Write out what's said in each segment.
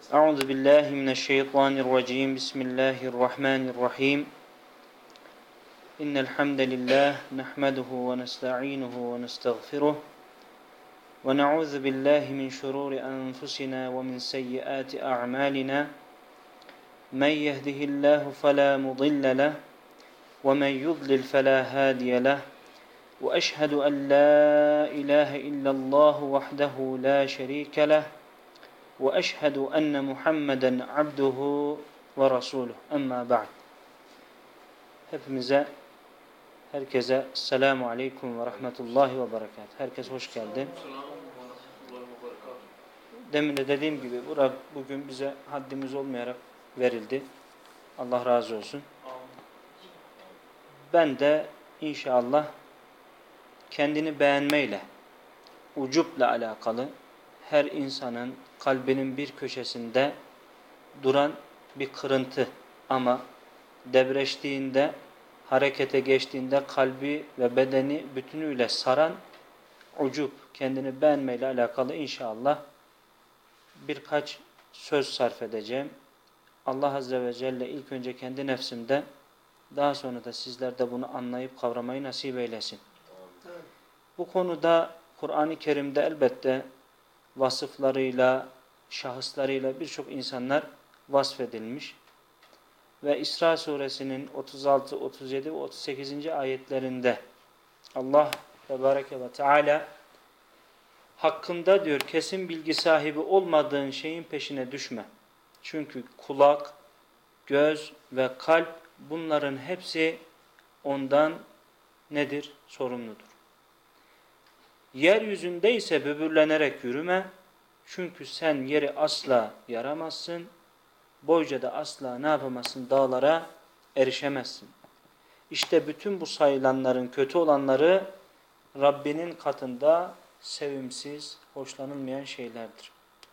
Euzu billahi mineşşeytanirracim. Bismillahirrahmanirrahim. İnnel hamdelellahi nahmeduhu ve nestainuhu ve nestağfiruh. Ve na'uzu billahi min şururi enfusina ve min seyyiati a'malina. Men yehdihillahu fela mudille leh ve men yudlil fela hadiye leh. Ve eşhedü en la ilahe illallah vahdehu la şerike leh. Ve eşhedü enne Muhammeden abduhu ve rasuluh. Amma ba'd. Hepimize, herkese selamu aleyküm ve rahmetullahi ve berekat. Herkes hoş geldi. Demin de dediğim gibi bugün bize haddimiz olmayarak verildi. Allah razı olsun. Ben de inşallah kendini beğenmeyle, ucupla alakalı her insanın kalbinin bir köşesinde duran bir kırıntı ama debreştiğinde, harekete geçtiğinde kalbi ve bedeni bütünüyle saran ucup, kendini beğenmeyle alakalı inşallah birkaç söz sarf edeceğim. Allah Azze ve Celle ilk önce kendi nefsimde, daha sonra da sizler de bunu anlayıp kavramayı nasip eylesin. Bu konuda Kur'an-ı Kerim'de elbette vasıflarıyla, şahıslarıyla birçok insanlar vasfedilmiş. Ve İsra suresinin 36, 37 ve 38. ayetlerinde Allah Tebareke ve Teala hakkında diyor kesin bilgi sahibi olmadığın şeyin peşine düşme. Çünkü kulak, göz ve kalp bunların hepsi ondan nedir? Sorumludur. Yeryüzünde ise böbürlenerek yürüme. Çünkü sen yeri asla yaramazsın. Boyca da asla ne yapamazsın? Dağlara erişemezsin. İşte bütün bu sayılanların kötü olanları Rabbinin katında sevimsiz, hoşlanılmayan şeylerdir.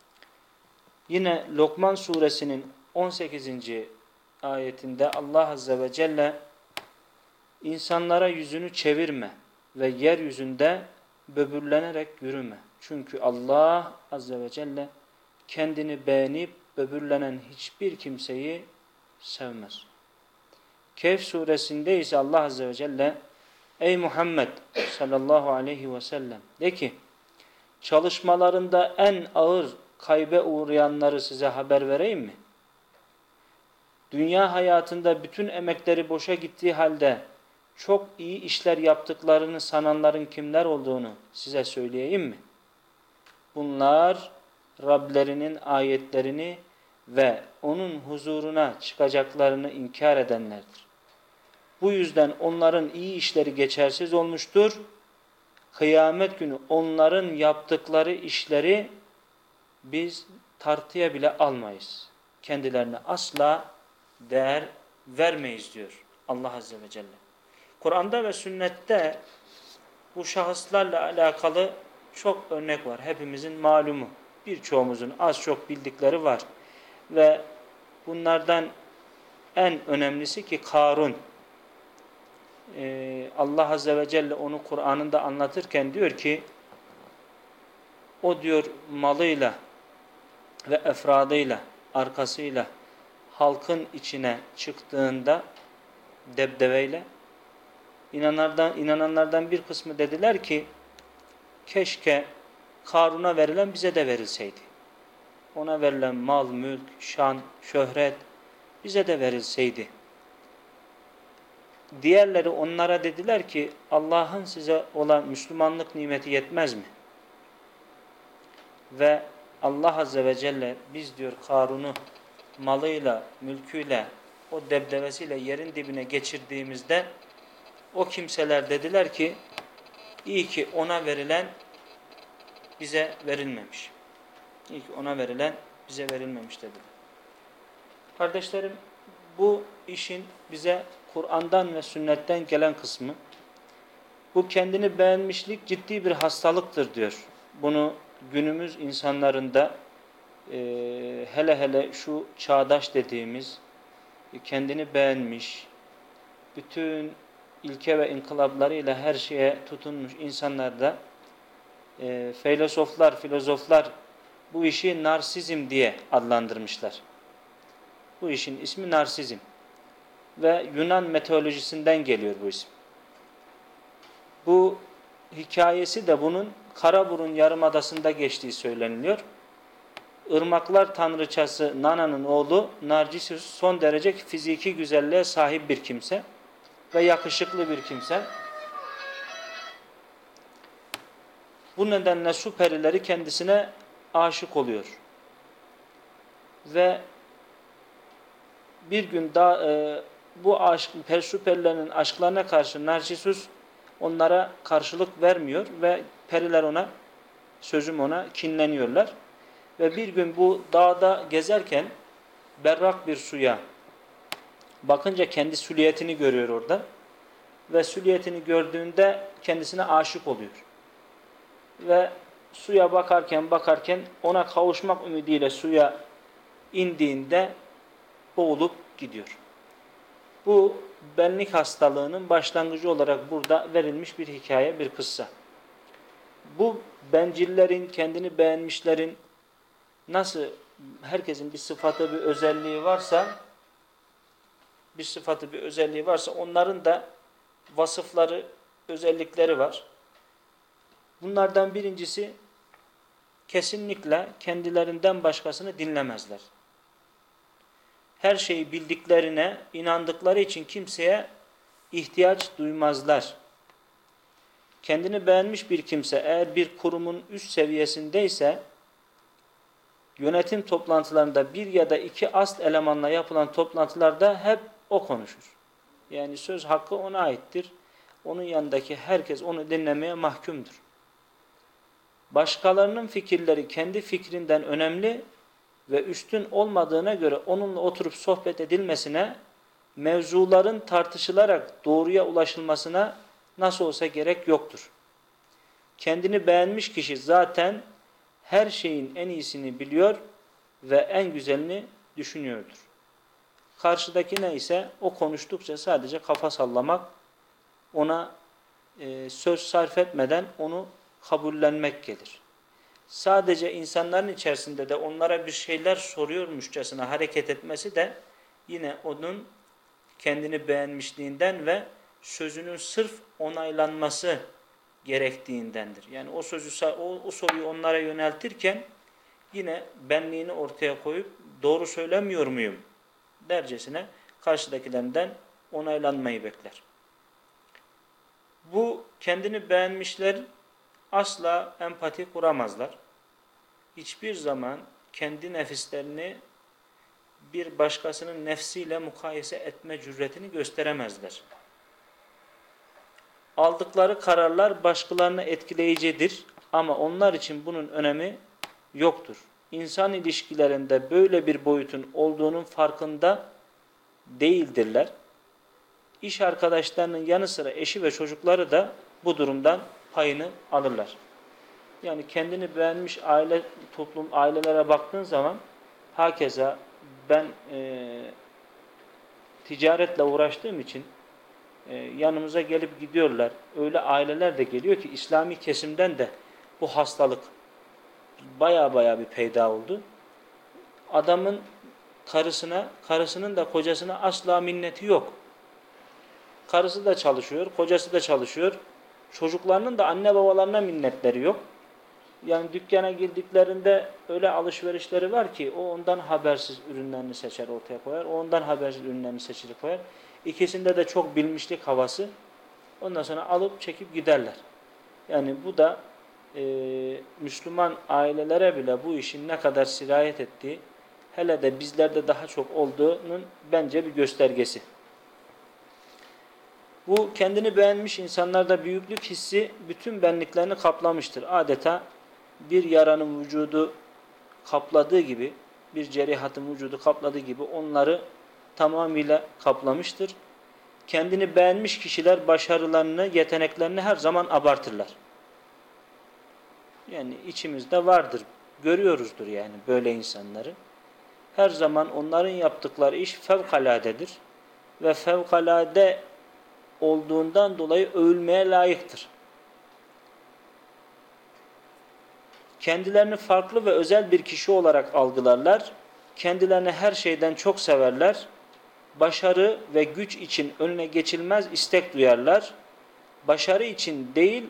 Yine Lokman suresinin 18. ayetinde Allah Azze ve Celle insanlara yüzünü çevirme ve yeryüzünde böbürlenerek yürüme. Çünkü Allah Azze ve Celle kendini beğenip böbürlenen hiçbir kimseyi sevmez. Kehf suresinde ise Allah Azze ve Celle ey Muhammed sallallahu aleyhi ve sellem de ki çalışmalarında en ağır kaybe uğrayanları size haber vereyim mi? Dünya hayatında bütün emekleri boşa gittiği halde çok iyi işler yaptıklarını sananların kimler olduğunu size söyleyeyim mi? Bunlar Rablerinin ayetlerini ve onun huzuruna çıkacaklarını inkar edenlerdir. Bu yüzden onların iyi işleri geçersiz olmuştur. Kıyamet günü onların yaptıkları işleri biz tartıya bile almayız. Kendilerine asla değer vermeyiz diyor Allah Azze ve Celle. Kur'an'da ve sünnette bu şahıslarla alakalı çok örnek var. Hepimizin malumu. Birçoğumuzun az çok bildikleri var. Ve bunlardan en önemlisi ki Karun. Allah Azze ve Celle onu Kur'an'ında anlatırken diyor ki o diyor malıyla ve efradıyla, arkasıyla halkın içine çıktığında debdeveyle inananlardan bir kısmı dediler ki keşke Karun'a verilen bize de verilseydi. Ona verilen mal, mülk, şan, şöhret bize de verilseydi. Diğerleri onlara dediler ki Allah'ın size olan Müslümanlık nimeti yetmez mi? Ve Allah Azze ve Celle biz diyor Karun'u malıyla, mülküyle, o debdevesiyle yerin dibine geçirdiğimizde o kimseler dediler ki iyi ki ona verilen bize verilmemiş. İyi ki ona verilen bize verilmemiş dediler. Kardeşlerim bu işin bize Kur'an'dan ve sünnetten gelen kısmı. Bu kendini beğenmişlik ciddi bir hastalıktır diyor. Bunu günümüz insanlarında hele hele şu çağdaş dediğimiz kendini beğenmiş, bütün ilke ve inkılaplarıyla her şeye tutunmuş insanlarda filozoflar bu işi narsizm diye adlandırmışlar. Bu işin ismi narsizm. Ve Yunan mitolojisinden geliyor bu isim. Bu hikayesi de bunun Karaburun Yarımadası'nda geçtiği söyleniliyor. Irmaklar tanrıçası Nana'nın oğlu Narcissus son derece fiziki güzelliğe sahip bir kimse ve yakışıklı bir kimse. Bu nedenle su perileri kendisine aşık oluyor. Ve bir gün bu su perilerinin aşklarına karşı Narcissus onlara karşılık vermiyor ve periler ona kinleniyorlar. Ve bir gün bu dağda gezerken berrak bir suya bakınca kendi süliyetini görüyor orada. Ve süliyetini gördüğünde kendisine aşık oluyor. Ve suya bakarken ona kavuşmak ümidiyle suya indiğinde boğulup gidiyor. Bu benlik hastalığının başlangıcı olarak burada verilmiş bir hikaye, bir kıssa. Bu bencillerin, kendini beğenmişlerin nasıl herkesin bir sıfatı, bir özelliği varsa onların da vasıfları, özellikleri var. Bunlardan birincisi kesinlikle kendilerinden başkasını dinlemezler. Her şeyi bildiklerine, inandıkları için kimseye ihtiyaç duymazlar. Kendini beğenmiş bir kimse eğer bir kurumun üst seviyesindeyse yönetim toplantılarında bir ya da iki ast elemanla yapılan toplantılarda hep o konuşur. Yani söz hakkı ona aittir. Onun yanındaki herkes onu dinlemeye mahkumdur. Başkalarının fikirleri kendi fikrinden önemli ve üstün olmadığına göre onunla oturup sohbet edilmesine, mevzuların tartışılarak doğruya ulaşılmasına nasıl olsa gerek yoktur. Kendini beğenmiş kişi zaten her şeyin en iyisini biliyor ve en güzelini düşünüyordur. Karşıdakine ise o konuştukça sadece kafa sallamak, ona söz sarf etmeden onu kabullenmek gelir. Sadece insanların içerisinde de onlara bir şeyler soruyormuşçasına hareket etmesi de yine onun kendini beğenmişliğinden ve sözünün sırf onaylanması gerektiğindendir. Yani o soruyu onlara yöneltirken yine benliğini ortaya koyup doğru söylemiyor muyum dercesine karşıdakilerinden onaylanmayı bekler. Bu kendini beğenmişler asla empati kuramazlar. Hiçbir zaman kendi nefislerini bir başkasının nefsiyle mukayese etme cüretini gösteremezler. Aldıkları kararlar başkalarını etkileyicidir ama onlar için bunun önemi yoktur. İnsan ilişkilerinde böyle bir boyutun olduğunun farkında değildirler. İş arkadaşlarının yanı sıra eşi ve çocukları da bu durumdan payını alırlar. Yani kendini beğenmiş ailelere baktığın zaman hakeza ben ticaretle uğraştığım için yanımıza gelip gidiyorlar. Öyle aileler de geliyor ki İslami kesimden de bu hastalık baya bir peyda oldu. Adamın karısının da kocasına asla minneti yok. Karısı da çalışıyor, kocası da çalışıyor. Çocuklarının da anne babalarına minnetleri yok. Yani dükkana girdiklerinde öyle alışverişleri var ki o ondan habersiz ürünlerini seçer ortaya koyar. O ondan habersiz ürünlerini seçer koyar. İkisinde de çok bilmişlik havası. Ondan sonra alıp çekip giderler. Yani bu da Müslüman ailelere bile bu işin ne kadar sirayet ettiği, hele de bizlerde daha çok olduğunun bence bir göstergesi. Bu kendini beğenmiş insanlarda büyüklük hissi bütün benliklerini kaplamıştır. Adeta bir yaranın vücudu kapladığı gibi, bir cerihatın vücudu kapladığı gibi onları tamamıyla kaplamıştır. Kendini beğenmiş kişiler başarılarını, yeteneklerini her zaman abartırlar. Yani içimizde vardır, görüyoruzdur yani böyle insanları. Her zaman onların yaptıkları iş fevkaladedir ve fevkalade olduğundan dolayı övülmeye layıktır. Kendilerini farklı ve özel bir kişi olarak algılarlar. Kendilerini her şeyden çok severler. Başarı ve güç için önüne geçilmez istek duyarlar. Başarı için değil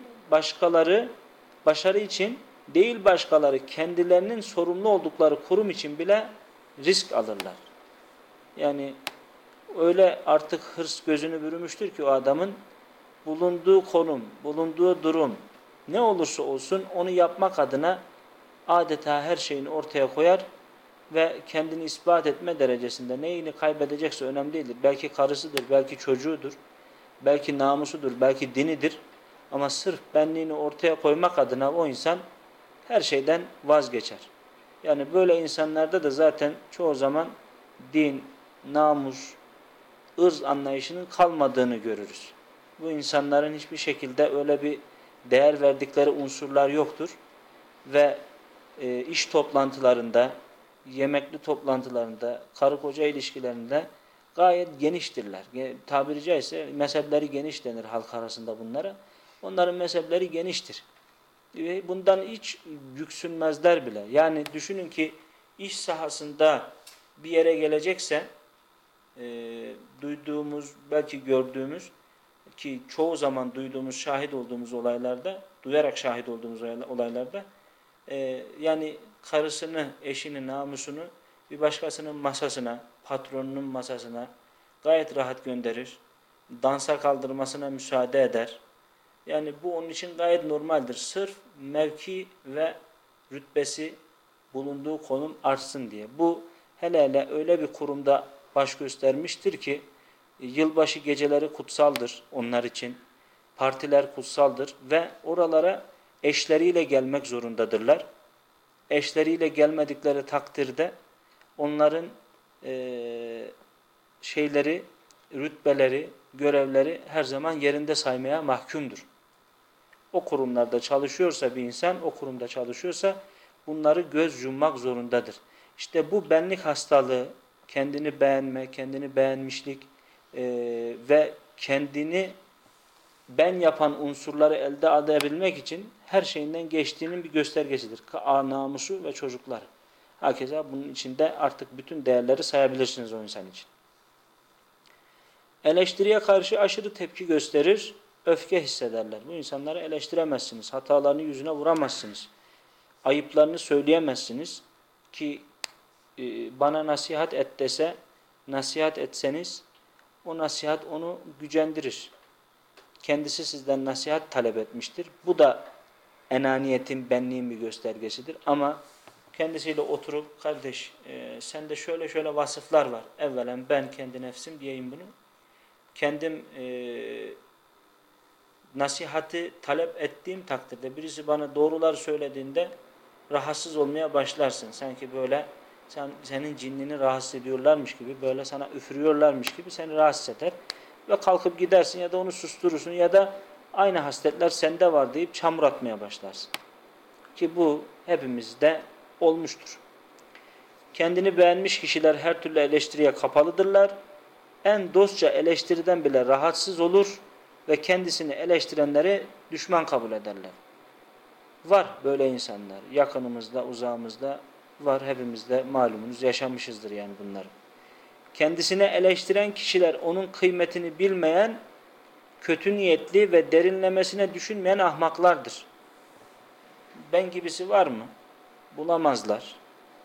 başkaları kendilerinin sorumlu oldukları kurum için bile risk alırlar. Yani öyle artık hırs gözünü bürümüştür ki o adamın bulunduğu konum, bulunduğu durum ne olursa olsun onu yapmak adına adeta her şeyini ortaya koyar ve kendini ispat etme derecesinde neyini kaybedecekse önemli değildir. Belki karısıdır, belki çocuğudur, belki namusudur, belki dinidir. Ama sırf benliğini ortaya koymak adına o insan her şeyden vazgeçer. Yani böyle insanlarda da zaten çoğu zaman din, namus, ırz anlayışının kalmadığını görürüz. Bu insanların hiçbir şekilde öyle bir değer verdikleri unsurlar yoktur. Ve iş toplantılarında, yemekli toplantılarında, karı koca ilişkilerinde gayet geniştirler. Tabiri caizse mezhepleri geniş denir halk arasında bunlara. Onların mezhepleri geniştir. Bundan hiç yüksünmezler bile. Yani düşünün ki iş sahasında bir yere gelecekse duyduğumuz, belki gördüğümüz ki çoğu zaman duyduğumuz, şahit olduğumuz olaylarda, duyarak şahit olduğumuz olaylarda yani karısını, eşini, namusunu bir başkasının masasına, patronunun masasına gayet rahat gönderir. Dansa kaldırmasına müsaade eder. Yani bu onun için gayet normaldir. Sırf mevki ve rütbesi bulunduğu konum artsın diye. Bu hele hele öyle bir kurumda baş göstermiştir ki yılbaşı geceleri kutsaldır onlar için. Partiler kutsaldır ve oralara eşleriyle gelmek zorundadırlar. Eşleriyle gelmedikleri takdirde onların rütbeleri, görevleri her zaman yerinde saymaya mahkumdur. O kurumlarda çalışıyorsa bir insan, o kurumda çalışıyorsa bunları göz yummak zorundadır. İşte bu benlik hastalığı, kendini beğenme, kendini beğenmişlik ve kendini ben yapan unsurları elde edebilmek için her şeyinden geçtiğinin bir göstergesidir. Namusu ve çocukları. Hakeza bunun içinde artık bütün değerleri sayabilirsiniz o insan için. Eleştiriye karşı aşırı tepki gösterir, öfke hissederler. Bu insanları eleştiremezsiniz, hatalarını yüzüne vuramazsınız, ayıplarını söyleyemezsiniz ki bana nasihat et dese, nasihat etseniz o nasihat onu gücendirir. Kendisi sizden nasihat talep etmiştir. Bu da enaniyetin, benliğin bir göstergesidir. Ama kendisiyle oturup kardeş sende şöyle şöyle vasıflar var. Evvelen ben kendi nefsim diyeyim bunu. Kendim nasihati talep ettiğim takdirde birisi bana doğrular söylediğinde rahatsız olmaya başlarsın. Sanki böyle senin cinnini rahatsız ediyorlarmış gibi, böyle sana üfürüyorlarmış gibi seni rahatsız eder. Ve kalkıp gidersin ya da onu susturursun ya da aynı hasletler sende var deyip çamur atmaya başlarsın. Ki bu hepimizde olmuştur. Kendini beğenmiş kişiler her türlü eleştiriye kapalıdırlar. En dostça eleştiriden bile rahatsız olur ve kendisini eleştirenleri düşman kabul ederler. Var böyle insanlar. Yakınımızda, uzağımızda var. Hepimizde malumunuz yaşamışızdır yani bunları. Kendisini eleştiren kişiler onun kıymetini bilmeyen, kötü niyetli ve derinlemesine düşünmeyen ahmaklardır. Ben gibisi var mı? Bulamazlar.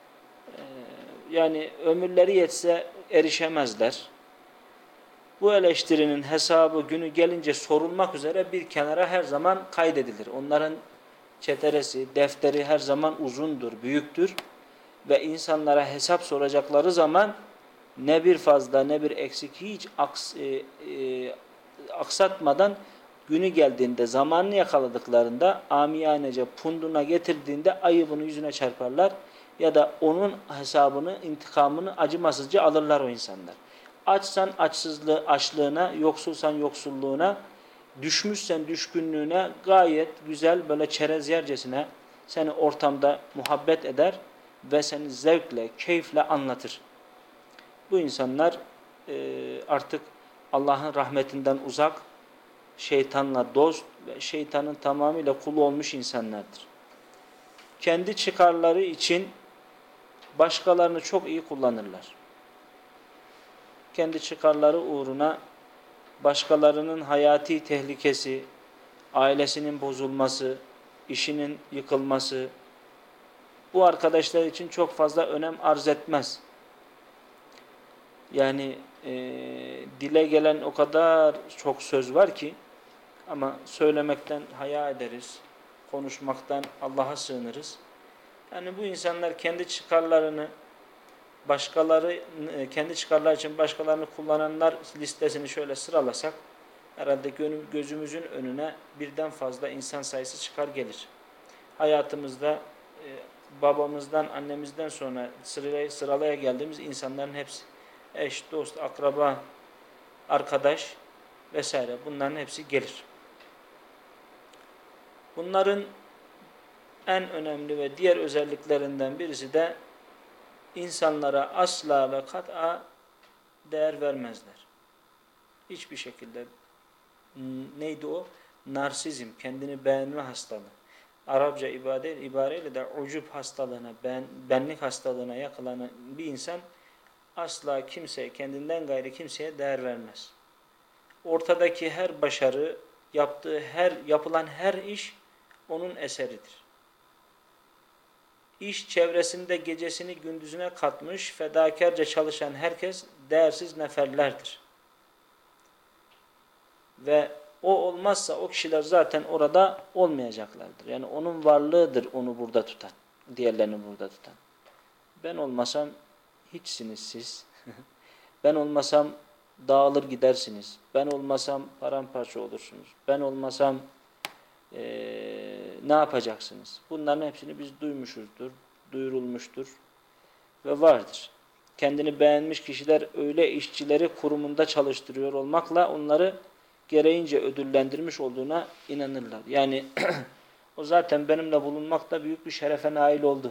Yani ömürleri yetse erişemezler. Bu eleştirinin hesabı günü gelince sorulmak üzere bir kenara her zaman kaydedilir. Onların çeteresi, defteri her zaman uzundur, büyüktür ve insanlara hesap soracakları zaman ne bir fazla ne bir eksik hiç aksatmadan günü geldiğinde, zamanını yakaladıklarında amiyanece punduna getirdiğinde ayıbını yüzüne çarparlar ya da onun hesabını, intikamını acımasızca alırlar o insanlar. Açsan açlığına, yoksulsan yoksulluğuna, düşmüşsen düşkünlüğüne gayet güzel böyle çerez yercesine seni ortamda muhabbet eder ve seni zevkle, keyifle anlatır. Bu insanlar artık Allah'ın rahmetinden uzak, şeytanla dost ve şeytanın tamamıyla kulu olmuş insanlardır. kendi çıkarları için başkalarını çok iyi kullanırlar. Kendi çıkarları uğruna başkalarının hayati tehlikesi, ailesinin bozulması, işinin yıkılması bu arkadaşlar için çok fazla önem arz etmez. Yani dile gelen o kadar çok söz var ki ama söylemekten haya ederiz, konuşmaktan Allah'a sığınırız. Yani bu insanlar kendi çıkarlarını kendi çıkarları için başkalarını kullananlar listesini şöyle sıralasak herhalde gözümüzün önüne birden fazla insan sayısı çıkar gelir. Hayatımızda babamızdan, annemizden sonra sıralaya geldiğimiz insanların hepsi eş, dost, akraba, arkadaş vesaire bunların hepsi gelir. Bunların en önemli ve diğer özelliklerinden birisi de insanlara asla ve kat'a değer vermezler. Hiçbir şekilde. Neydi o? Narsizm, kendini beğenme hastalığı. Arapça ibareyle de ucub hastalığına, benlik hastalığına yakalanan bir insan asla kendinden gayrı kimseye değer vermez. Ortadaki her başarı, yapılan her iş onun eseridir. İş çevresinde gecesini gündüzüne katmış, fedakarca çalışan herkes değersiz neferlerdir. Ve o olmazsa o kişiler zaten orada olmayacaklardır. Yani onun varlığıdır onu burada tutan, diğerlerini burada tutan. Ben olmasam hiçsiniz siz. Ben olmasam dağılır gidersiniz. Ben olmasam paramparça olursunuz. Ben olmasam ne yapacaksınız? Bunların hepsini biz duymuşuzdur, duyurulmuştur ve vardır. Kendini beğenmiş kişiler öyle işçileri kurumunda çalıştırıyor olmakla onları gereğince ödüllendirmiş olduğuna inanırlar. Yani o zaten benimle bulunmakta büyük bir şerefe nail oldu.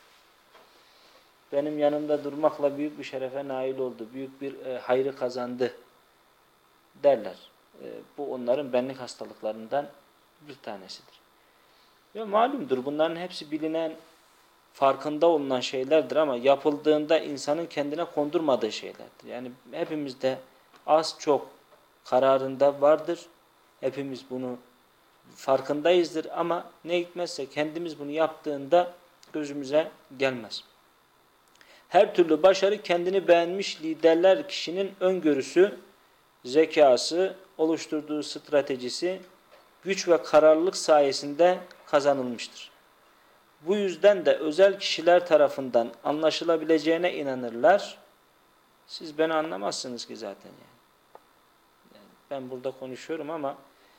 Benim yanımda durmakla büyük bir şerefe nail oldu. Büyük bir hayrı kazandı derler. Bu onların benlik hastalıklarından bir tanesidir. Ve malumdur bunların hepsi bilinen, farkında olunan şeylerdir ama yapıldığında insanın kendine kondurmadığı şeylerdir. Yani hepimizde az çok kararında vardır. Hepimiz bunu farkındayızdır ama ne hikmetse kendimiz bunu yaptığında gözümüze gelmez. Her türlü başarı kendini beğenmiş liderler kişinin öngörüsü, zekası, oluşturduğu stratejisi, güç ve kararlılık sayesinde kazanılmıştır. Bu yüzden de özel kişiler tarafından anlaşılabileceğine inanırlar. Siz beni anlamazsınız ki zaten yani. Ben burada konuşuyorum ama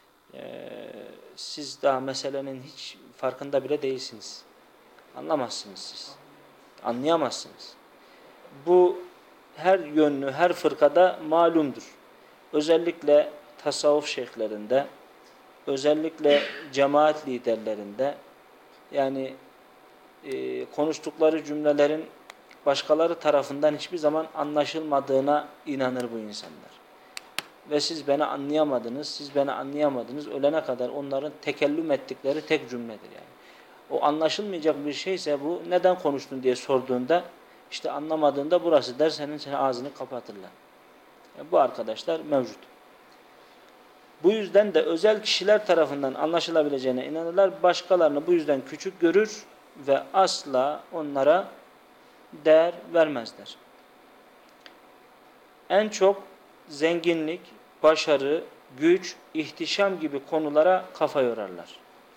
siz daha meselenin hiç farkında bile değilsiniz. Anlamazsınız siz. Anlayamazsınız. Bu her yönlü, her fırkada malumdur. Özellikle tasavvuf şeyhlerinde, özellikle cemaat liderlerinde yani konuştukları cümlelerin başkaları tarafından hiçbir zaman anlaşılmadığına inanır bu insanlar. Ve siz beni anlayamadınız, siz beni anlayamadınız. Ölene kadar onların tekellüm ettikleri tek cümledir yani. O anlaşılmayacak bir şeyse bu neden konuştun diye sorduğunda işte anlamadığında burası der senin ağzını kapatırlar. Yani bu arkadaşlar mevcut. Bu yüzden de özel kişiler tarafından anlaşılabileceğine inanırlar. Başkalarını bu yüzden küçük görür ve asla onlara değer vermezler. En çok zenginlik, başarı, güç, ihtişam gibi konulara kafa yorarlar.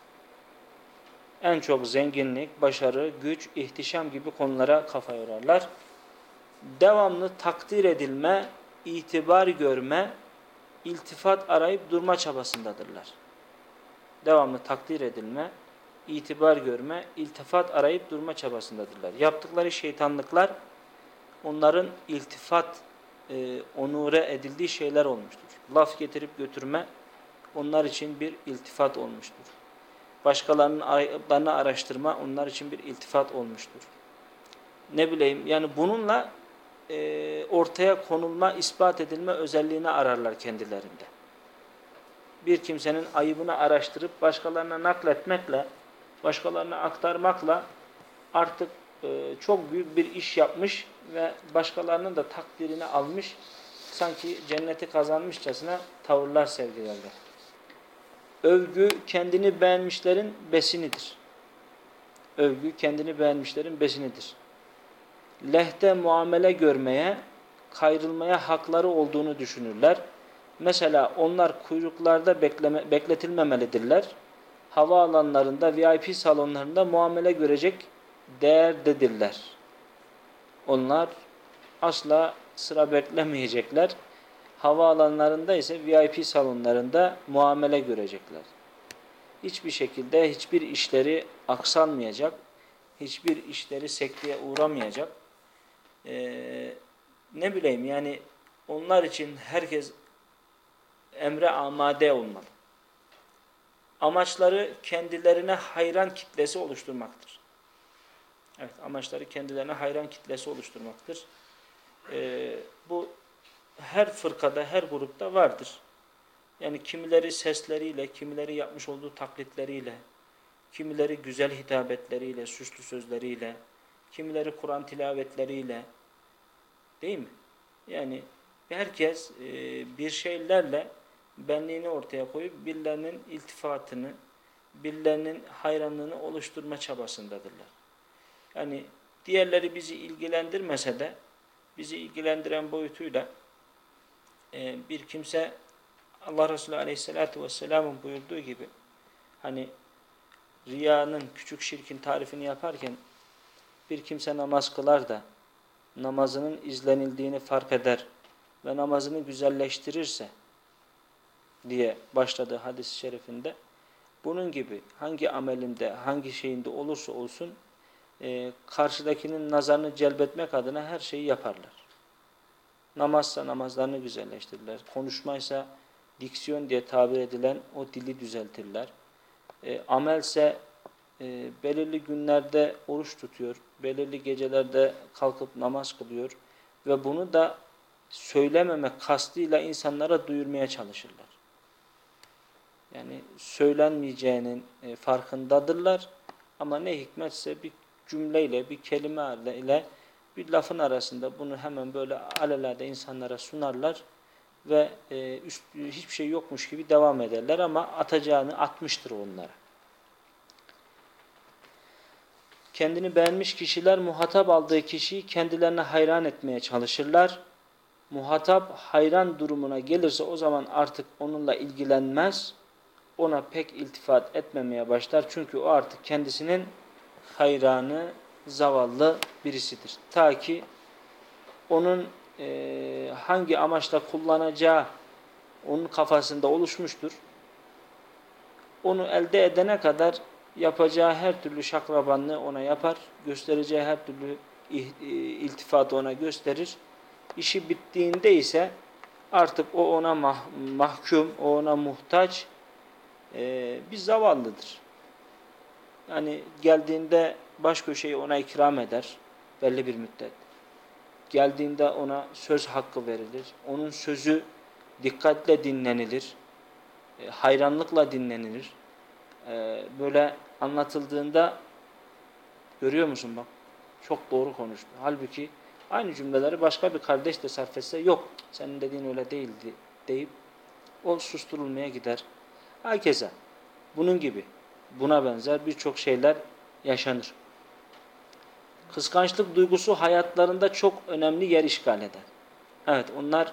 En çok zenginlik, başarı, güç, ihtişam gibi konulara kafa yorarlar. Devamlı takdir edilme, itibar görme, iltifat arayıp durma çabasındadırlar. Devamlı takdir edilme, itibar görme, iltifat arayıp durma çabasındadırlar. Yaptıkları şeytanlıklar onların iltifat, onure edildiği şeyler olmuştur. Laf getirip götürme onlar için bir iltifat olmuştur. Başkalarının ayıplarını araştırma onlar için bir iltifat olmuştur. Ne bileyim yani bununla ortaya konulma, ispat edilme özelliğini ararlar kendilerinde. Bir kimsenin ayıbını araştırıp başkalarına nakletmekle başkalarına aktarmakla artık çok büyük bir iş yapmış ve başkalarının da takdirini almış, sanki cenneti kazanmışçasına tavırlar sergilerler. Övgü kendini beğenmişlerin besinidir. Övgü kendini beğenmişlerin besinidir. Lehte muamele görmeye, kayrılmaya hakları olduğunu düşünürler. Mesela onlar kuyruklarda bekletilmemelidirler. Havaalanlarında, VIP salonlarında muamele görecek değerdedirler. Onlar asla sıra beklemeyecekler. Havaalanlarında ise VIP salonlarında muamele görecekler. Hiçbir şekilde hiçbir işleri aksanmayacak, hiçbir işleri sekteye uğramayacak. Ne bileyim yani onlar için herkes emre amade olmalı. Amaçları kendilerine hayran kitlesi oluşturmaktır. Evet, amaçları kendilerine hayran kitlesi oluşturmaktır. Bu her fırkada, her grupta vardır. Yani kimileri sesleriyle, kimileri yapmış olduğu taklitleriyle, kimileri güzel hitabetleriyle, süslü sözleriyle, kimileri Kur'an tilavetleriyle, değil mi? Yani herkes bir şeylerle benliğini ortaya koyup birilerinin iltifatını, birilerinin hayranlığını oluşturma çabasındadırlar. Yani diğerleri bizi ilgilendirmese de bizi ilgilendiren boyutuyla bir kimse Allah Resulü Aleyhisselatü Vesselam'ın buyurduğu gibi hani riyanın, küçük şirkin tarifini yaparken bir kimse namaz kılar da namazının izlenildiğini fark eder ve namazını güzelleştirirse diye başladığı hadis-i şerifinde bunun gibi hangi amelinde, hangi şeyinde olursa olsun karşıdakinin nazarını celbetmek adına her şeyi yaparlar. Namazsa namazlarını güzelleştirirler. Konuşmaysa diksiyon diye tabir edilen o dili düzeltirler. Amelse belirli günlerde oruç tutuyor, belirli gecelerde kalkıp namaz kılıyor ve bunu da söylememek kastıyla insanlara duyurmaya çalışırlar. Yani söylenmeyeceğinin farkındadırlar ama ne hikmetse bir cümleyle, bir kelime ile, bir lafın arasında bunu hemen böyle alelade insanlara sunarlar ve hiçbir şey yokmuş gibi devam ederler ama atacağını atmıştır onlara. Kendini beğenmiş kişiler muhatap aldığı kişiyi kendilerine hayran etmeye çalışırlar. Muhatap hayran durumuna gelirse o zaman artık onunla ilgilenmez, ona pek iltifat etmemeye başlar. Çünkü o artık kendisinin hayranı, zavallı birisidir. Ta ki onun hangi amaçla kullanacağı onun kafasında oluşmuştur. Onu elde edene kadar yapacağı her türlü şaklabanlığı ona yapar, göstereceği her türlü iltifatı ona gösterir. İşi bittiğinde ise artık o ona mahkum, o ona muhtaç bir zavallıdır. Yani geldiğinde baş köşeyi ona ikram eder belli bir müddet. Geldiğinde ona söz hakkı verilir. Onun sözü dikkatle dinlenilir. Hayranlıkla dinlenilir. Böyle anlatıldığında görüyor musun bak çok doğru konuştu. Halbuki aynı cümleleri başka bir kardeş de sarf etse yok senin dediğin öyle değildi deyip o susturulmaya gider. Herkese bunun gibi buna benzer birçok şeyler yaşanır. Kıskançlık duygusu hayatlarında çok önemli yer işgal eder. Evet onlar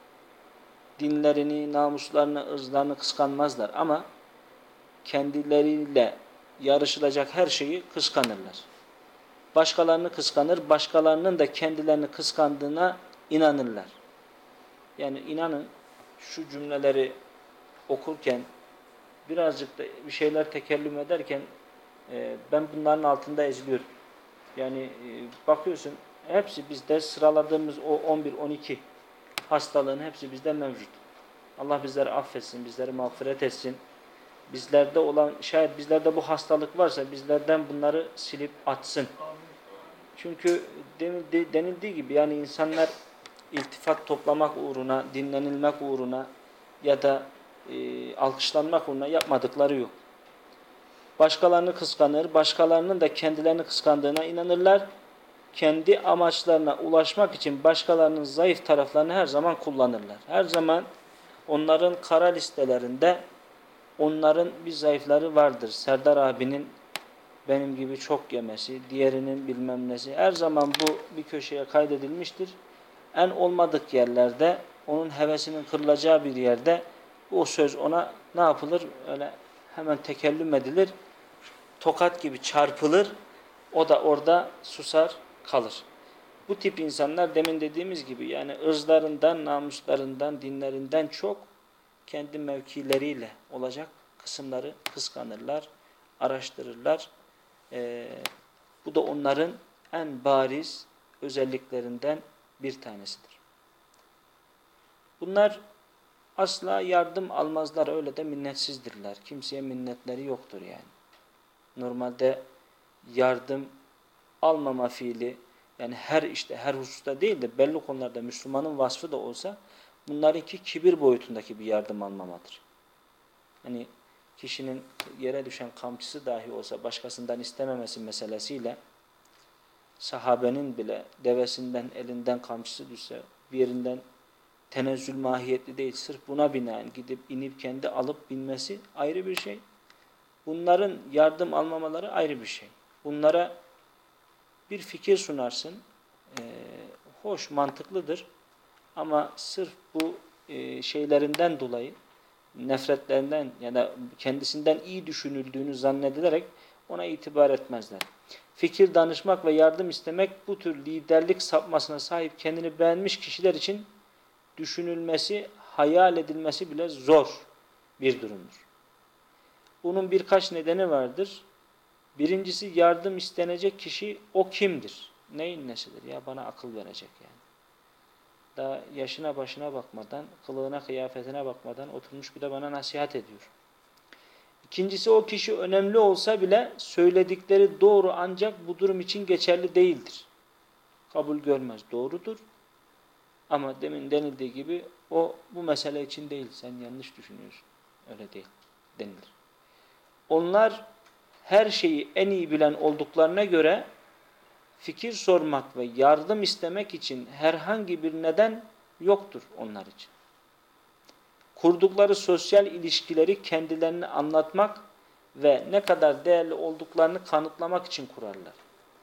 dinlerini, namuslarını, ırzlarını kıskanmazlar ama kendileriyle yarışılacak her şeyi kıskanırlar. Başkalarını kıskanır, başkalarının da kendilerini kıskandığına inanırlar. Yani inanın şu cümleleri okurken, birazcık da bir şeyler tekellüm ederken ben bunların altında eziliyorum. Yani bakıyorsun hepsi bizde sıraladığımız o 11-12 hastalığın hepsi bizde mevcut. Allah bizleri affetsin, bizleri mağfiret etsin. Bizlerde olan, şayet bizlerde bu hastalık varsa bizlerden bunları silip atsın. Çünkü denildiği gibi yani insanlar iltifat toplamak uğruna, dinlenilmek uğruna ya da alkışlanmak uğruna yapmadıkları yok. Başkalarını kıskanır, başkalarının da kendilerini kıskandığına inanırlar. Kendi amaçlarına ulaşmak için başkalarının zayıf taraflarını her zaman kullanırlar. Her zaman onların kara listelerinde onların bir zayıfları vardır. Serdar abinin benim gibi çok yemesi, diğerinin bilmem nesi. Her zaman bu bir köşeye kaydedilmiştir. En olmadık yerlerde, onun hevesinin kırılacağı bir yerde o söz ona ne yapılır? Öyle hemen tekellüm edilir. Tokat gibi çarpılır. O da orada susar kalır. Bu tip insanlar demin dediğimiz gibi yani ırzlarından, namuslarından, dinlerinden çok kendi mevkileriyle olacak kısımları kıskanırlar, araştırırlar. Bu da onların en bariz özelliklerinden bir tanesidir. Bunlar asla yardım almazlar, öyle de minnetsizdirler. Kimseye minnetleri yoktur yani. Normalde yardım almama fiili, yani her işte her hususta değil de belli konularda Müslümanın vasfı da olsa bunlarınki kibir boyutundaki bir yardım almamadır. Hani kişinin yere düşen kamçısı dahi olsa başkasından istememesi meselesiyle sahabenin bile devesinden elinden kamçısı düşse bir yerinden tenezzül mahiyetli değil, sırf buna binaen gidip inip kendi alıp binmesi ayrı bir şey. Bunların yardım almamaları ayrı bir şey. Bunlara bir fikir sunarsın, hoş, mantıklıdır ama sırf bu şeylerinden dolayı, nefretlerinden ya da kendisinden iyi düşünüldüğünü zannedilerek ona itibar etmezler. Fikir danışmak ve yardım istemek bu tür liderlik sapmasına sahip kendini beğenmiş kişiler için düşünülmesi, hayal edilmesi bile zor bir durumdur. Bunun birkaç nedeni vardır. Birincisi, yardım istenecek kişi o kimdir? Neyin nesidir? Ya bana akıl verecek yani. Daha yaşına başına bakmadan, kılığına kıyafetine bakmadan oturmuş bir de bana nasihat ediyor. İkincisi, o kişi önemli olsa bile söyledikleri doğru ancak bu durum için geçerli değildir. Kabul görmez. Doğrudur. Ama demin denildiği gibi o bu mesele için değil. Sen yanlış düşünüyorsun. Öyle değil denilir. Onlar her şeyi en iyi bilen olduklarına göre fikir sormak ve yardım istemek için herhangi bir neden yoktur onlar için. Kurdukları sosyal ilişkileri kendilerini anlatmak ve ne kadar değerli olduklarını kanıtlamak için kurarlar.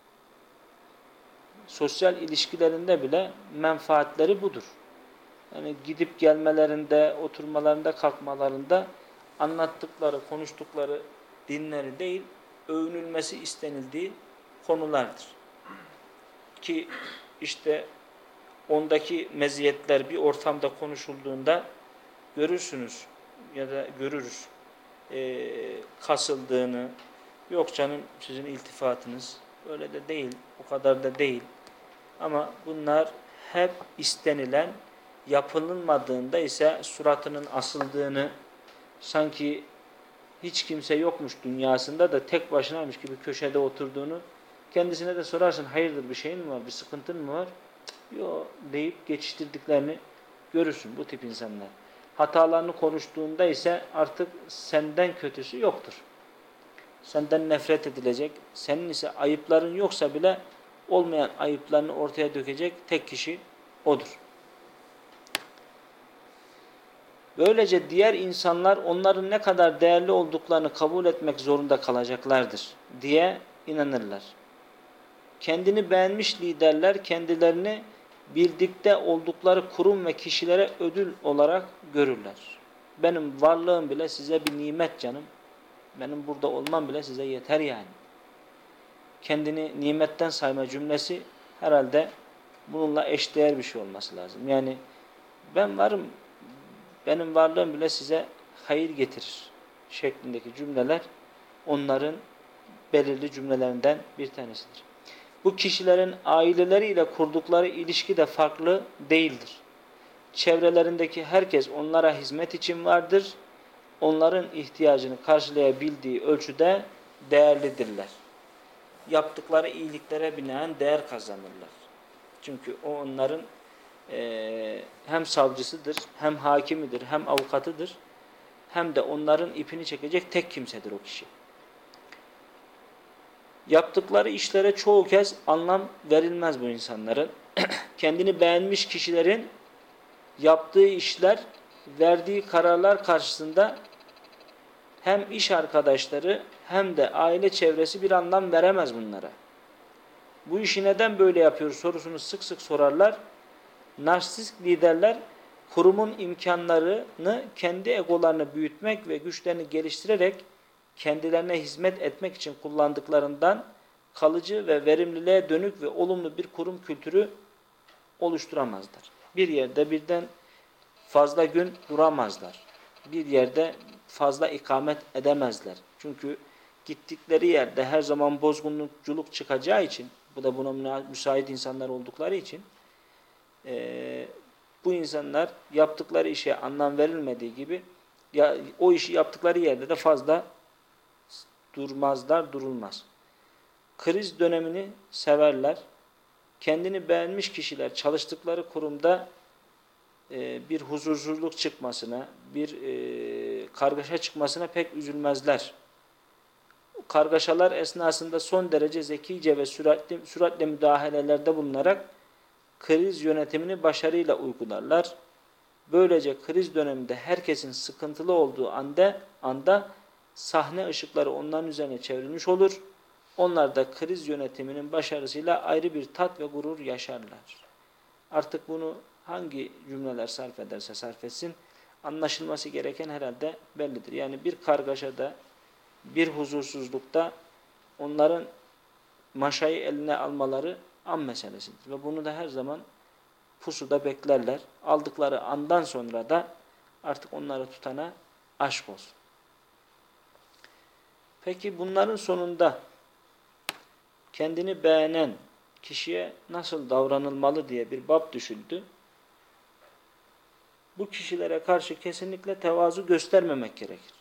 Sosyal ilişkilerinde bile menfaatleri budur. Yani gidip gelmelerinde, oturmalarında, kalkmalarında anlattıkları, konuştukları dinleri değil, övünülmesi istenildiği konulardır. Ki işte ondaki meziyetler bir ortamda konuşulduğunda görürsünüz ya da görürüz kasıldığını. Yok canım sizin iltifatınız öyle de değil, o kadar da değil. Ama bunlar hep istenilen, yapılmadığında ise suratının asıldığını, sanki hiç kimse yokmuş dünyasında da tek başınaymış gibi köşede oturduğunu, kendisine de sorarsın hayırdır bir şeyin mi var, bir sıkıntın mı var? Yok deyip geçiştirdiklerini görürsün bu tip insanlar. Hatalarını konuştuğunda ise artık senden kötüsü yoktur. Senden nefret edilecek, senin ise ayıpların yoksa bile olmayan ayıplarını ortaya dökecek tek kişi odur. Böylece diğer insanlar onların ne kadar değerli olduklarını kabul etmek zorunda kalacaklardır diye inanırlar. Kendini beğenmiş liderler kendilerini birlikte oldukları kurum ve kişilere ödül olarak görürler. Benim varlığım bile size bir nimet canım. Benim burada olmam bile size yeter yani. Kendini nimetten sayma cümlesi herhalde bununla eşdeğer bir şey olması lazım. Yani ben varım, benim varlığım bile size hayır getirir şeklindeki cümleler onların belirli cümlelerinden bir tanesidir. Bu kişilerin aileleriyle kurdukları ilişki de farklı değildir. Çevrelerindeki herkes onlara hizmet için vardır. Onların ihtiyacını karşılayabildiği ölçüde değerlidirler. Yaptıkları iyiliklere binaen değer kazanırlar. Çünkü o onların hem savcısıdır, hem hakimidir, hem avukatıdır, hem de onların ipini çekecek tek kimsedir o kişi. Yaptıkları işlere çoğu kez anlam verilmez bu insanların. Kendini beğenmiş kişilerin yaptığı işler, verdiği kararlar karşısında hem iş arkadaşları hem de aile çevresi bir anlam veremez bunlara. Bu işi neden böyle yapıyor sorusunu sık sık sorarlar. Narsist liderler kurumun imkanlarını kendi egolarını büyütmek ve güçlerini geliştirerek kendilerine hizmet etmek için kullandıklarından kalıcı ve verimliliğe dönük ve olumlu bir kurum kültürü oluşturamazlar. Bir yerde birden fazla gün duramazlar. Bir yerde fazla ikamet edemezler. Çünkü gittikleri yerde her zaman bozgunculuk çıkacağı için, bu da buna müsait insanlar oldukları için bu insanlar yaptıkları işe anlam verilmediği gibi o işi yaptıkları yerde de fazla durulmaz. Kriz dönemini severler. Kendini beğenmiş kişiler çalıştıkları kurumda bir huzursuzluk çıkmasına, bir kargaşa çıkmasına pek üzülmezler. Kargaşalar esnasında son derece zekice ve süratle müdahalelerde bulunarak kriz yönetimini başarıyla uygularlar. Böylece kriz döneminde herkesin sıkıntılı olduğu anda sahne ışıkları onların üzerine çevrilmiş olur. Onlar da kriz yönetiminin başarısıyla ayrı bir tat ve gurur yaşarlar. Artık bunu hangi cümleler sarf ederse sarf etsin, anlaşılması gereken herhalde bellidir. Yani bir kargaşada, bir huzursuzlukta onların maşayı eline almaları an meselesidir. Ve bunu da her zaman pusuda beklerler. Aldıkları andan sonra da artık onları tutana aşk olsun. Peki bunların sonunda kendini beğenen kişiye nasıl davranılmalı diye bir bab düşüldü. Bu kişilere karşı kesinlikle tevazu göstermemek gerekir.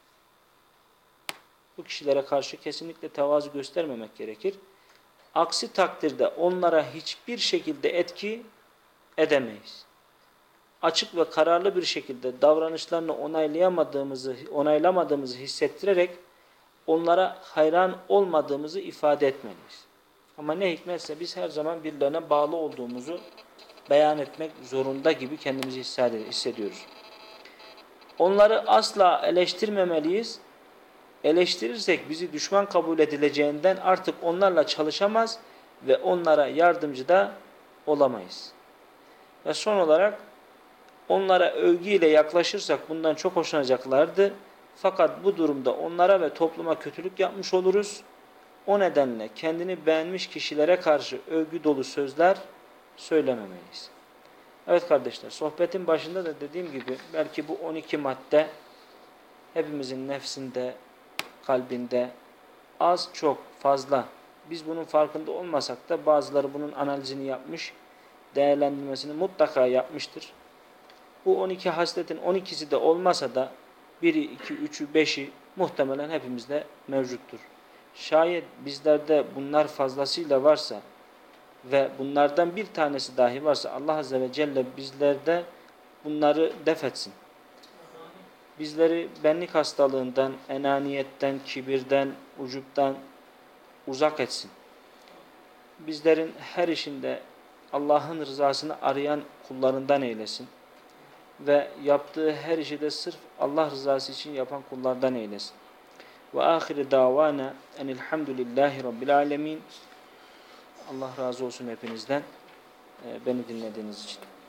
Bu kişilere karşı kesinlikle tevazu göstermemek gerekir. Aksi takdirde onlara hiçbir şekilde etki edemeyiz. Açık ve kararlı bir şekilde davranışlarını onaylamadığımızı hissettirerek onlara hayran olmadığımızı ifade etmeliyiz. Ama ne hikmetse biz her zaman birilerine bağlı olduğumuzu beyan etmek zorunda gibi kendimizi hissediyoruz. Onları asla eleştirmemeliyiz. Eleştirirsek bizi düşman kabul edileceğinden artık onlarla çalışamaz ve onlara yardımcı da olamayız. Ve son olarak onlara övgüyle yaklaşırsak bundan çok hoşlanacaklardı. Fakat bu durumda onlara ve topluma kötülük yapmış oluruz. O nedenle kendini beğenmiş kişilere karşı övgü dolu sözler söylememeliyiz. Evet kardeşler, sohbetin başında da dediğim gibi belki bu 12 madde hepimizin nefsinde, kalbinde az çok fazla biz bunun farkında olmasak da bazıları bunun analizini yapmış, değerlendirmesini mutlaka yapmıştır. Bu 12 hasletin 12'si de olmasa da 1'i, 2, 3'ü, 5'i muhtemelen hepimizde mevcuttur. Şayet bizlerde bunlar fazlasıyla varsa ve bunlardan bir tanesi dahi varsa Allah Azze ve Celle bizlerde bunları def etsin. Bizleri benlik hastalığından, enaniyetten, kibirden, ucuptan uzak etsin. Bizlerin her işinde Allah'ın rızasını arayan kullarından eylesin. Ve yaptığı her işi de sırf Allah rızası için yapan kullardan eylesin. Ve ahire davana enilhamdülillahi rabbil alemin. Allah razı olsun hepinizden beni dinlediğiniz için.